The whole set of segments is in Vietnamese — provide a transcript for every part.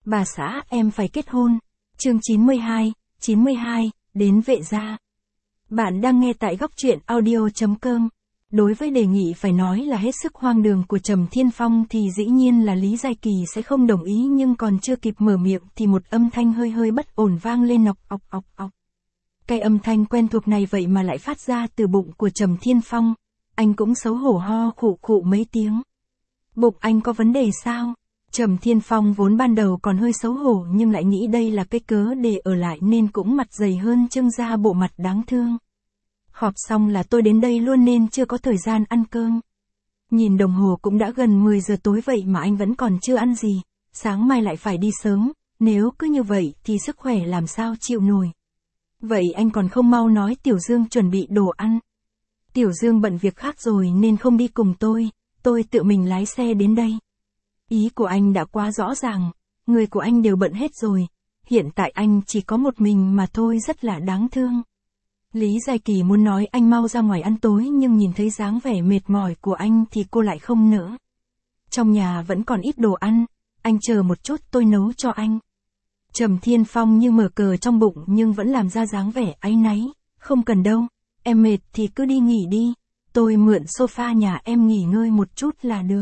Bà xã em phải kết hôn. Chương 92, đến vệ gia. Bạn đang nghe tại góc truyện audio.com. Đối với đề nghị phải nói là hết sức hoang đường của Trầm Thiên Phong thì dĩ nhiên là Lý Giai Kỳ sẽ không đồng ý, nhưng còn chưa kịp mở miệng thì một âm thanh hơi hơi bất ổn vang lên nọc ọc ọc ọc. Cái âm thanh quen thuộc này vậy mà lại phát ra từ bụng của Trầm Thiên Phong. Anh cũng xấu hổ ho khụ khụ mấy tiếng. Bụng anh có vấn đề sao? Trầm Thiên Phong vốn ban đầu còn hơi xấu hổ nhưng lại nghĩ đây là cái cớ để ở lại nên cũng mặt dày hơn, trưng ra bộ mặt đáng thương. Họp xong là tôi đến đây luôn nên chưa có thời gian ăn cơm. Nhìn đồng hồ cũng đã gần 10 giờ tối vậy mà anh vẫn còn chưa ăn gì, sáng mai lại phải đi sớm, nếu cứ như vậy thì sức khỏe làm sao chịu nổi. Vậy anh còn không mau nói Tiểu Dương chuẩn bị đồ ăn. Tiểu Dương bận việc khác rồi nên không đi cùng tôi tự mình lái xe đến đây. Ý của anh đã quá rõ ràng, người của anh đều bận hết rồi, hiện tại anh chỉ có một mình mà thôi, rất là đáng thương. Lý Giai Kỳ muốn nói anh mau ra ngoài ăn tối nhưng nhìn thấy dáng vẻ mệt mỏi của anh thì cô lại không nỡ. Trong nhà vẫn còn ít đồ ăn, anh chờ một chút tôi nấu cho anh. Trầm Thiên Phong như mở cờ trong bụng nhưng vẫn làm ra dáng vẻ áy náy, không cần đâu, em mệt thì cứ đi nghỉ đi, tôi mượn sofa nhà em nghỉ ngơi một chút là được.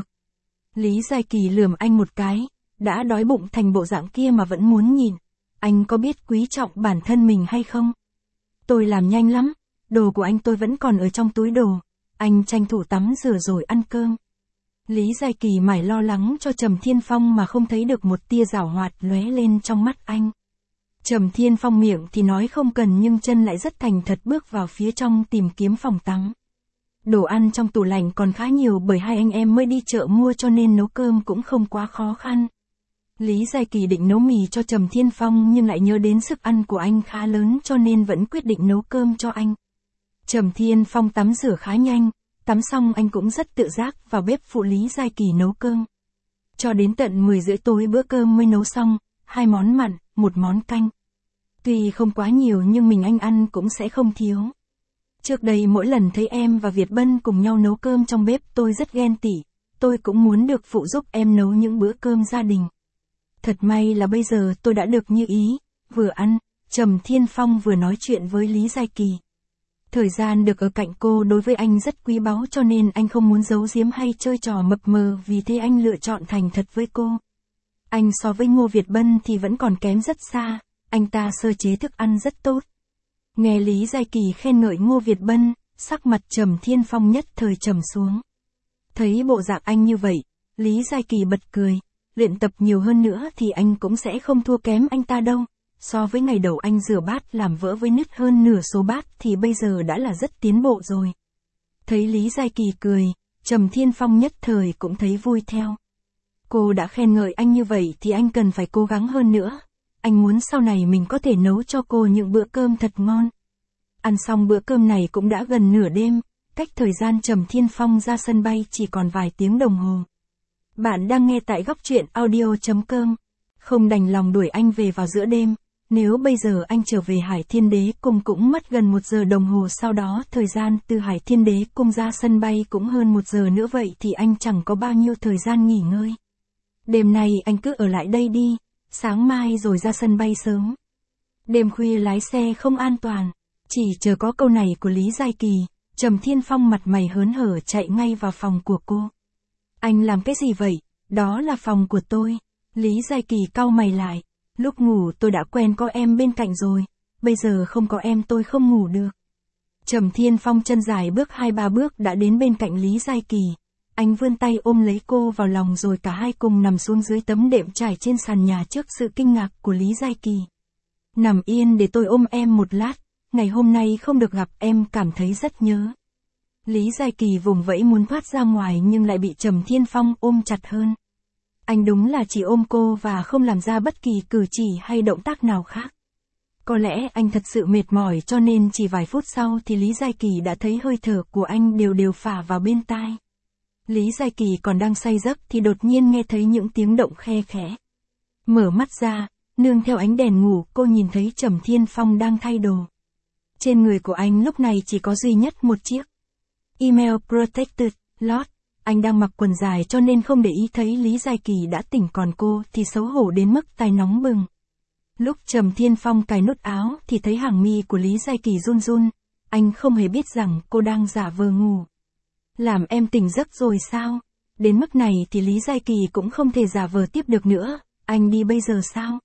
Lý Giai Kỳ lườm anh một cái, đã đói bụng thành bộ dạng kia mà vẫn muốn nhìn, anh có biết quý trọng bản thân mình hay không? Tôi làm nhanh lắm, đồ của anh tôi vẫn còn ở trong túi đồ, anh tranh thủ tắm rửa rồi ăn cơm. Lý Giai Kỳ mải lo lắng cho Trầm Thiên Phong mà không thấy được một tia giảo hoạt lóe lên trong mắt anh. Trầm Thiên Phong miệng thì nói không cần nhưng chân lại rất thành thật bước vào phía trong tìm kiếm phòng tắm. Đồ ăn trong tủ lạnh còn khá nhiều bởi hai anh em mới đi chợ mua cho nên nấu cơm cũng không quá khó khăn. Lý Giai Kỳ định nấu mì cho Trầm Thiên Phong nhưng lại nhớ đến sức ăn của anh khá lớn cho nên vẫn quyết định nấu cơm cho anh. Trầm Thiên Phong tắm rửa khá nhanh, tắm xong anh cũng rất tự giác vào bếp phụ Lý Giai Kỳ nấu cơm. Cho đến tận 10 rưỡi tối bữa cơm mới nấu xong, 2 món mặn, 1 món canh. Tuy không quá nhiều nhưng mình anh ăn cũng sẽ không thiếu. Trước đây mỗi lần thấy em và Việt Bân cùng nhau nấu cơm trong bếp tôi rất ghen tị, tôi cũng muốn được phụ giúp em nấu những bữa cơm gia đình. Thật may là bây giờ tôi đã được như ý, vừa ăn, Trầm Thiên Phong vừa nói chuyện với Lý Giai Kỳ. Thời gian được ở cạnh cô đối với anh rất quý báu cho nên anh không muốn giấu giếm hay chơi trò mập mờ, vì thế anh lựa chọn thành thật với cô. Anh so với Ngô Việt Bân thì vẫn còn kém rất xa, anh ta sơ chế thức ăn rất tốt. Nghe Lý Giai Kỳ khen ngợi Ngô Việt Bân, sắc mặt Trầm Thiên Phong nhất thời trầm xuống. Thấy bộ dạng anh như vậy, Lý Giai Kỳ bật cười, luyện tập nhiều hơn nữa thì anh cũng sẽ không thua kém anh ta đâu. So với ngày đầu anh rửa bát làm vỡ với nứt hơn nửa số bát thì bây giờ đã là rất tiến bộ rồi. Thấy Lý Giai Kỳ cười, Trầm Thiên Phong nhất thời cũng thấy vui theo. Cô đã khen ngợi anh như vậy thì anh cần phải cố gắng hơn nữa. Anh muốn sau này mình có thể nấu cho cô những bữa cơm thật ngon. Ăn xong bữa cơm này cũng đã gần nửa đêm, cách thời gian Trầm Thiên Phong ra sân bay chỉ còn vài tiếng đồng hồ. Bạn đang nghe tại góc truyện audio.com. Không đành lòng đuổi anh về vào giữa đêm. Nếu bây giờ anh trở về Hải Thiên Đế Cung cũng mất gần 1 giờ đồng hồ, sau đó thời gian từ Hải Thiên Đế Cung ra sân bay cũng hơn 1 giờ nữa, vậy thì anh chẳng có bao nhiêu thời gian nghỉ ngơi. Đêm nay anh cứ ở lại đây đi, sáng mai rồi ra sân bay sớm. Đêm khuya lái xe không an toàn, chỉ chờ có câu này của Lý Giai Kỳ, Trầm Thiên Phong mặt mày hớn hở chạy ngay vào phòng của cô. Anh làm cái gì vậy? Đó là phòng của tôi. Lý Giai Kỳ cau mày lại. Lúc ngủ tôi đã quen có em bên cạnh rồi, bây giờ không có em tôi không ngủ được. Trầm Thiên Phong chân dài bước 2-3 bước đã đến bên cạnh Lý Giai Kỳ. Anh vươn tay ôm lấy cô vào lòng rồi cả hai cùng nằm xuống dưới tấm đệm trải trên sàn nhà trước sự kinh ngạc của Lý Giai Kỳ. Nằm yên để tôi ôm em một lát, ngày hôm nay không được gặp em cảm thấy rất nhớ. Lý Giai Kỳ vùng vẫy muốn thoát ra ngoài nhưng lại bị Trầm Thiên Phong ôm chặt hơn. Anh đúng là chỉ ôm cô và không làm ra bất kỳ cử chỉ hay động tác nào khác. Có lẽ anh thật sự mệt mỏi cho nên chỉ vài phút sau thì Lý Giai Kỳ đã thấy hơi thở của anh đều đều phả vào bên tai. Lý Giai Kỳ còn đang say giấc thì đột nhiên nghe thấy những tiếng động khe khẽ. Mở mắt ra, nương theo ánh đèn ngủ cô nhìn thấy Trầm Thiên Phong đang thay đồ. Trên người của anh lúc này chỉ có duy nhất một chiếc Email Protected Lot anh đang mặc quần dài cho nên không để ý thấy Lý Giai Kỳ đã tỉnh, còn cô thì xấu hổ đến mức tai nóng bừng. Lúc Trầm Thiên Phong cài nút áo thì thấy hàng mi của Lý Giai Kỳ run run, anh không hề biết rằng cô đang giả vờ ngủ. Làm em tỉnh giấc rồi sao? Đến mức này thì Lý Giai Kỳ cũng không thể giả vờ tiếp được nữa, anh đi bây giờ sao?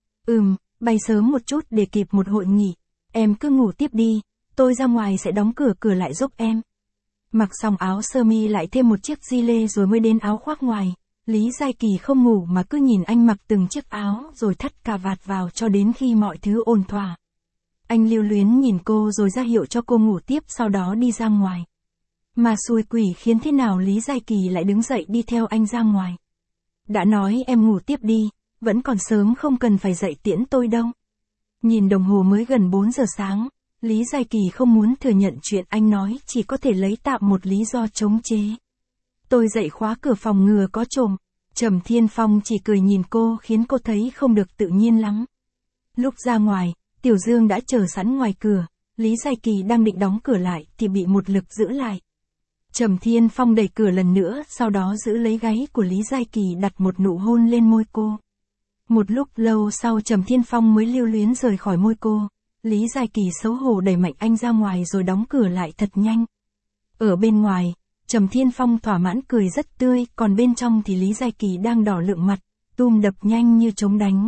Bay sớm một chút để kịp một hội nghị, em cứ ngủ tiếp đi, tôi ra ngoài sẽ đóng cửa lại giúp em. Mặc xong áo sơ mi lại thêm một chiếc gi lê rồi mới đến áo khoác ngoài, Lý Giai Kỳ không ngủ mà cứ nhìn anh mặc từng chiếc áo rồi thắt cà vạt vào cho đến khi mọi thứ ổn thỏa. Anh lưu luyến nhìn cô rồi ra hiệu cho cô ngủ tiếp, sau đó đi ra ngoài. Mà xui quỷ khiến thế nào Lý Giai Kỳ lại đứng dậy đi theo anh ra ngoài. Đã nói em ngủ tiếp đi, vẫn còn sớm không cần phải dậy tiễn tôi đâu. Nhìn đồng hồ mới gần 4 giờ sáng, Lý Giai Kỳ không muốn thừa nhận chuyện anh nói, chỉ có thể lấy tạm một lý do chống chế. Tôi dậy khóa cửa phòng ngừa có trộm. Trầm Thiên Phong chỉ cười nhìn cô khiến cô thấy không được tự nhiên lắm. Lúc ra ngoài, Tiểu Dương đã chờ sẵn ngoài cửa, Lý Giai Kỳ đang định đóng cửa lại thì bị một lực giữ lại. Trầm Thiên Phong đẩy cửa lần nữa, sau đó giữ lấy gáy của Lý Giai Kỳ đặt một nụ hôn lên môi cô. Một lúc lâu sau Trầm Thiên Phong mới lưu luyến rời khỏi môi cô, Lý Giai Kỳ xấu hổ đẩy mạnh anh ra ngoài rồi đóng cửa lại thật nhanh. Ở bên ngoài, Trầm Thiên Phong thỏa mãn cười rất tươi, còn bên trong thì Lý Giai Kỳ đang đỏ lựng mặt, tim đập nhanh như trống đánh.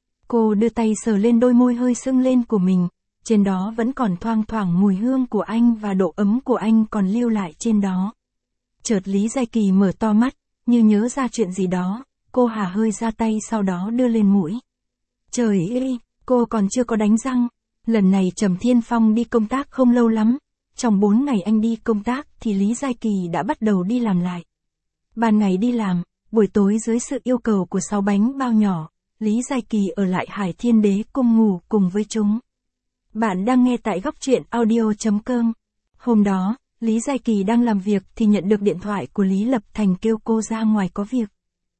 Cô đưa tay sờ lên đôi môi hơi sưng lên của mình, trên đó vẫn còn thoang thoảng mùi hương của anh và độ ấm của anh còn lưu lại trên đó. Chợt Lý Giai Kỳ mở to mắt, như nhớ ra chuyện gì đó, cô hả hơi ra tay sau đó đưa lên mũi. Trời ơi, cô còn chưa có đánh răng. Lần này Trầm Thiên Phong đi công tác không lâu lắm. Trong 4 ngày anh đi công tác thì Lý Giai Kỳ đã bắt đầu đi làm lại. Ban ngày đi làm, buổi tối dưới sự yêu cầu của 6 bánh bao nhỏ, Lý Giai Kỳ ở lại Hải Thiên Đế Cung ngủ cùng với chúng. Bạn đang nghe tại góc truyện audio.com. Hôm đó, Lý Giai Kỳ đang làm việc thì nhận được điện thoại của Lý Lập Thành kêu cô ra ngoài có việc.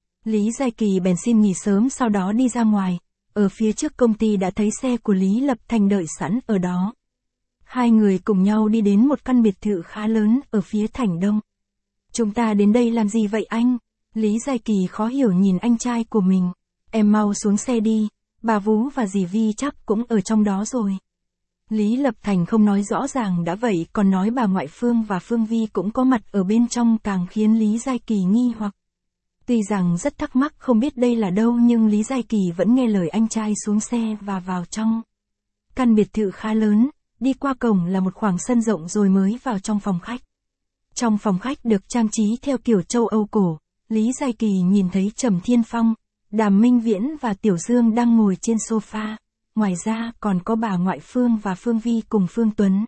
Lý Giai Kỳ bèn xin nghỉ sớm sau đó đi ra ngoài. Ở phía trước công ty đã thấy xe của Lý Lập Thành đợi sẵn ở đó. Hai người cùng nhau đi đến một căn biệt thự khá lớn ở phía thành đông. Chúng ta đến đây làm gì vậy anh? Lý Giai Kỳ khó hiểu nhìn anh trai của mình. Em mau xuống xe đi, bà Vú và dì Vi chắc cũng ở trong đó rồi. Lý Lập Thành không nói rõ ràng đã vậy còn nói bà ngoại Phương và Phương Vi cũng có mặt ở bên trong càng khiến Lý Giai Kỳ nghi hoặc. Tuy rằng rất thắc mắc không biết đây là đâu nhưng Lý Giai Kỳ vẫn nghe lời anh trai xuống xe và vào trong. Căn biệt thự khá lớn, đi qua cổng là một khoảng sân rộng rồi mới vào trong phòng khách. Trong phòng khách được trang trí theo kiểu châu Âu cổ, Lý Giai Kỳ nhìn thấy Trầm Thiên Phong, Đàm Minh Viễn và Tiểu Dương đang ngồi trên sofa, ngoài ra còn có bà ngoại Phương và Phương Vi cùng Phương Tuấn.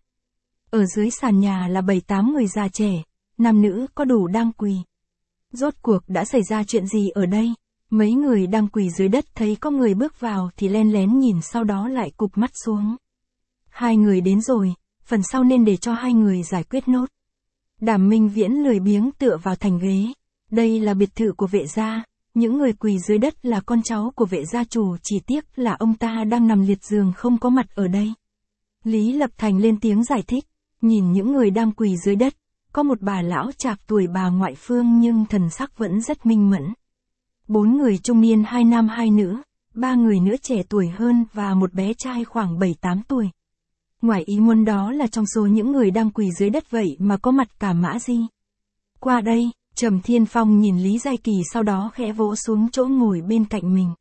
Ở dưới sàn nhà là 7-8 người già trẻ, nam nữ có đủ đang quỳ. Rốt cuộc đã xảy ra chuyện gì ở đây? Mấy người đang quỳ dưới đất thấy có người bước vào thì len lén nhìn sau đó lại cụp mắt xuống. Hai người đến rồi, phần sau nên để cho hai người giải quyết nốt. Đàm Minh Viễn lười biếng tựa vào thành ghế. Đây là biệt thự của vệ gia, những người quỳ dưới đất là con cháu của vệ gia chủ, chỉ tiếc là ông ta đang nằm liệt giường không có mặt ở đây. Lý Lập Thành lên tiếng giải thích, nhìn những người đang quỳ dưới đất, có một bà lão trạc tuổi bà ngoại Phương nhưng thần sắc vẫn rất minh mẫn. 4 người trung niên, 2 nam 2 nữ, 3 người nữa trẻ tuổi hơn và một bé trai khoảng 7-8 tuổi. Ngoài ý muốn đó là trong số những người đang quỳ dưới đất vậy mà có mặt cả Mã Di. Qua đây, Trầm Thiên Phong nhìn Lý Giai Kỳ sau đó khẽ vỗ xuống chỗ ngồi bên cạnh mình.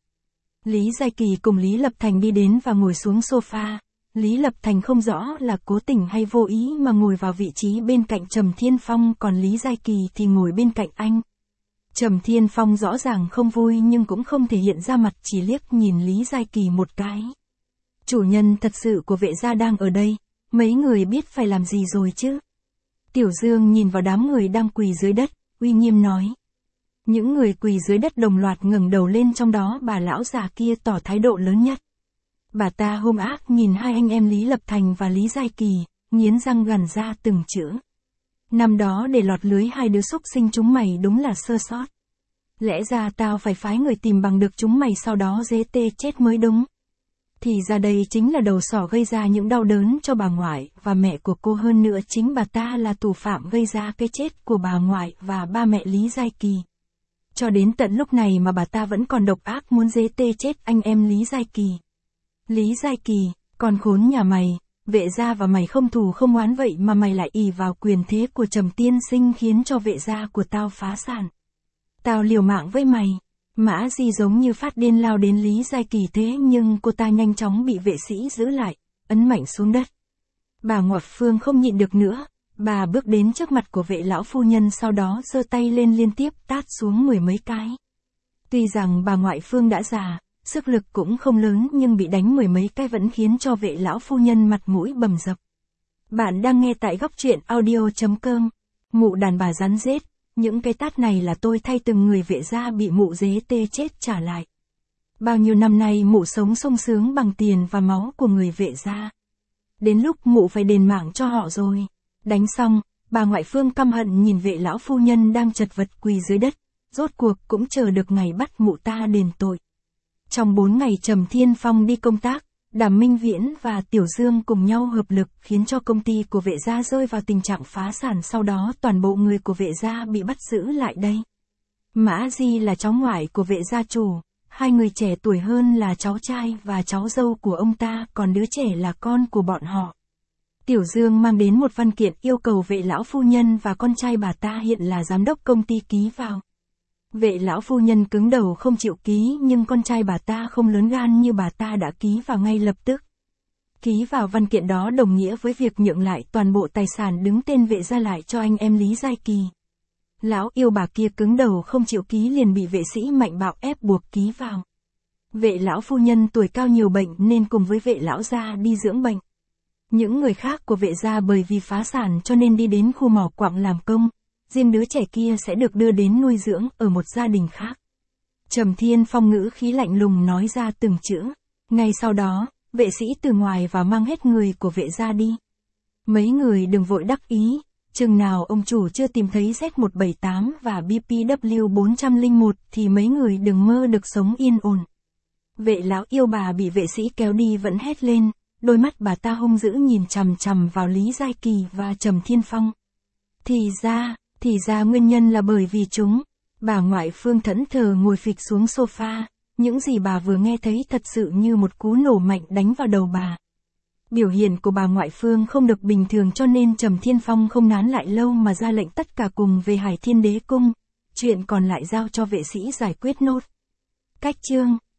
Lý Giai Kỳ cùng Lý Lập Thành đi đến và ngồi xuống sofa. Lý Lập Thành không rõ là cố tình hay vô ý mà ngồi vào vị trí bên cạnh Trầm Thiên Phong, còn Lý Giai Kỳ thì ngồi bên cạnh anh. Trầm Thiên Phong rõ ràng không vui nhưng cũng không thể hiện ra mặt, chỉ liếc nhìn Lý Giai Kỳ một cái. Chủ nhân thật sự của vệ gia đang ở đây, mấy người biết phải làm gì rồi chứ? Tiểu Dương nhìn vào đám người đang quỳ dưới đất, uy nghiêm nói. Những người quỳ dưới đất đồng loạt ngẩng đầu lên, trong đó bà lão già kia tỏ thái độ lớn nhất. Bà ta hung ác nhìn hai anh em Lý Lập Thành và Lý Giai Kỳ, nghiến răng gằn ra từng chữ. Năm đó để lọt lưới hai đứa xúc sinh chúng mày đúng là sơ sót. Lẽ ra tao phải phái người tìm bằng được chúng mày sau đó dế tê chết mới đúng. Thì ra đây chính là đầu sỏ gây ra những đau đớn cho bà ngoại và mẹ của cô, hơn nữa chính bà ta là thủ phạm gây ra cái chết của bà ngoại và ba mẹ Lý Giai Kỳ. Cho đến tận lúc này mà bà ta vẫn còn độc ác muốn giết chết anh em Lý Giai Kỳ. Lý Giai Kỳ, con khốn nhà mày, Vệ gia và mày không thù không oán vậy mà mày lại ỷ vào quyền thế của Trầm tiên sinh khiến cho Vệ gia của tao phá sản. Tao liều mạng với mày. Mã Di giống như phát điên lao đến Lý Giai Kỳ, thế nhưng cô ta nhanh chóng bị vệ sĩ giữ lại, ấn mạnh xuống đất. Bà Ngoại Phương không nhịn được nữa, bà bước đến trước mặt của Vệ lão phu nhân, sau đó giơ tay lên liên tiếp tát xuống 10 mấy cái. Tuy rằng bà Ngoại Phương đã già, sức lực cũng không lớn, nhưng bị đánh 10 mấy cái vẫn khiến cho Vệ lão phu nhân mặt mũi bầm dập. Bạn đang nghe tại góc truyện audio.com. Mụ đàn bà rắn rết. Những cái tát này là tôi thay từng người Vệ gia bị mụ dế tê chết trả lại. Bao nhiêu năm nay mụ sống sung sướng bằng tiền và máu của người Vệ gia. Đến lúc mụ phải đền mạng cho họ rồi. Đánh xong, bà Ngoại Phương căm hận nhìn Vệ lão phu nhân đang chật vật quỳ dưới đất, rốt cuộc cũng chờ được ngày bắt mụ ta đền tội. Trong 4 ngày Trầm Thiên Phong đi công tác, Đàm Minh Viễn và Tiểu Dương cùng nhau hợp lực khiến cho công ty của Vệ gia rơi vào tình trạng phá sản, sau đó toàn bộ người của Vệ gia bị bắt giữ lại đây. Mã Di là cháu ngoại của Vệ gia chủ, 2 người trẻ tuổi hơn là cháu trai và cháu dâu của ông ta, còn đứa trẻ là con của bọn họ. Tiểu Dương mang đến một văn kiện yêu cầu Vệ lão phu nhân và con trai bà ta hiện là giám đốc công ty ký vào. Vệ lão phu nhân cứng đầu không chịu ký, nhưng con trai bà ta không lớn gan như bà ta đã ký vào ngay lập tức. Ký vào văn kiện đó đồng nghĩa với việc nhượng lại toàn bộ tài sản đứng tên Vệ gia lại cho anh em Lý Giai Kỳ. Lão yêu bà kia cứng đầu không chịu ký liền bị vệ sĩ mạnh bạo ép buộc ký vào. Vệ lão phu nhân tuổi cao nhiều bệnh nên cùng với Vệ lão gia đi dưỡng bệnh. Những người khác của Vệ gia bởi vì phá sản cho nên đi đến khu mỏ quặng làm công. Riêng đứa trẻ kia sẽ được đưa đến nuôi dưỡng ở một gia đình khác. Trầm Thiên Phong ngữ khí lạnh lùng nói ra từng chữ. Ngay sau đó, vệ sĩ từ ngoài vào mang hết người của Vệ gia đi. Mấy người đừng vội đắc ý, chừng nào ông chủ chưa tìm thấy Z178 và BPW 401 thì mấy người đừng mơ được sống yên ổn. Vệ lão yêu bà bị vệ sĩ kéo đi vẫn hét lên, đôi mắt bà ta hung dữ nhìn chằm chằm vào Lý Giai Kỳ và Trầm Thiên Phong. Thì ra nguyên nhân là bởi vì chúng. Bà Ngoại Phương thẫn thờ ngồi phịch xuống sofa, những gì bà vừa nghe thấy thật sự như một cú nổ mạnh đánh vào đầu bà. Biểu hiện của bà Ngoại Phương không được bình thường cho nên Trầm Thiên Phong không nán lại lâu mà ra lệnh tất cả cùng về Hải Thiên Đế Cung, chuyện còn lại giao cho vệ sĩ giải quyết nốt. Cách chương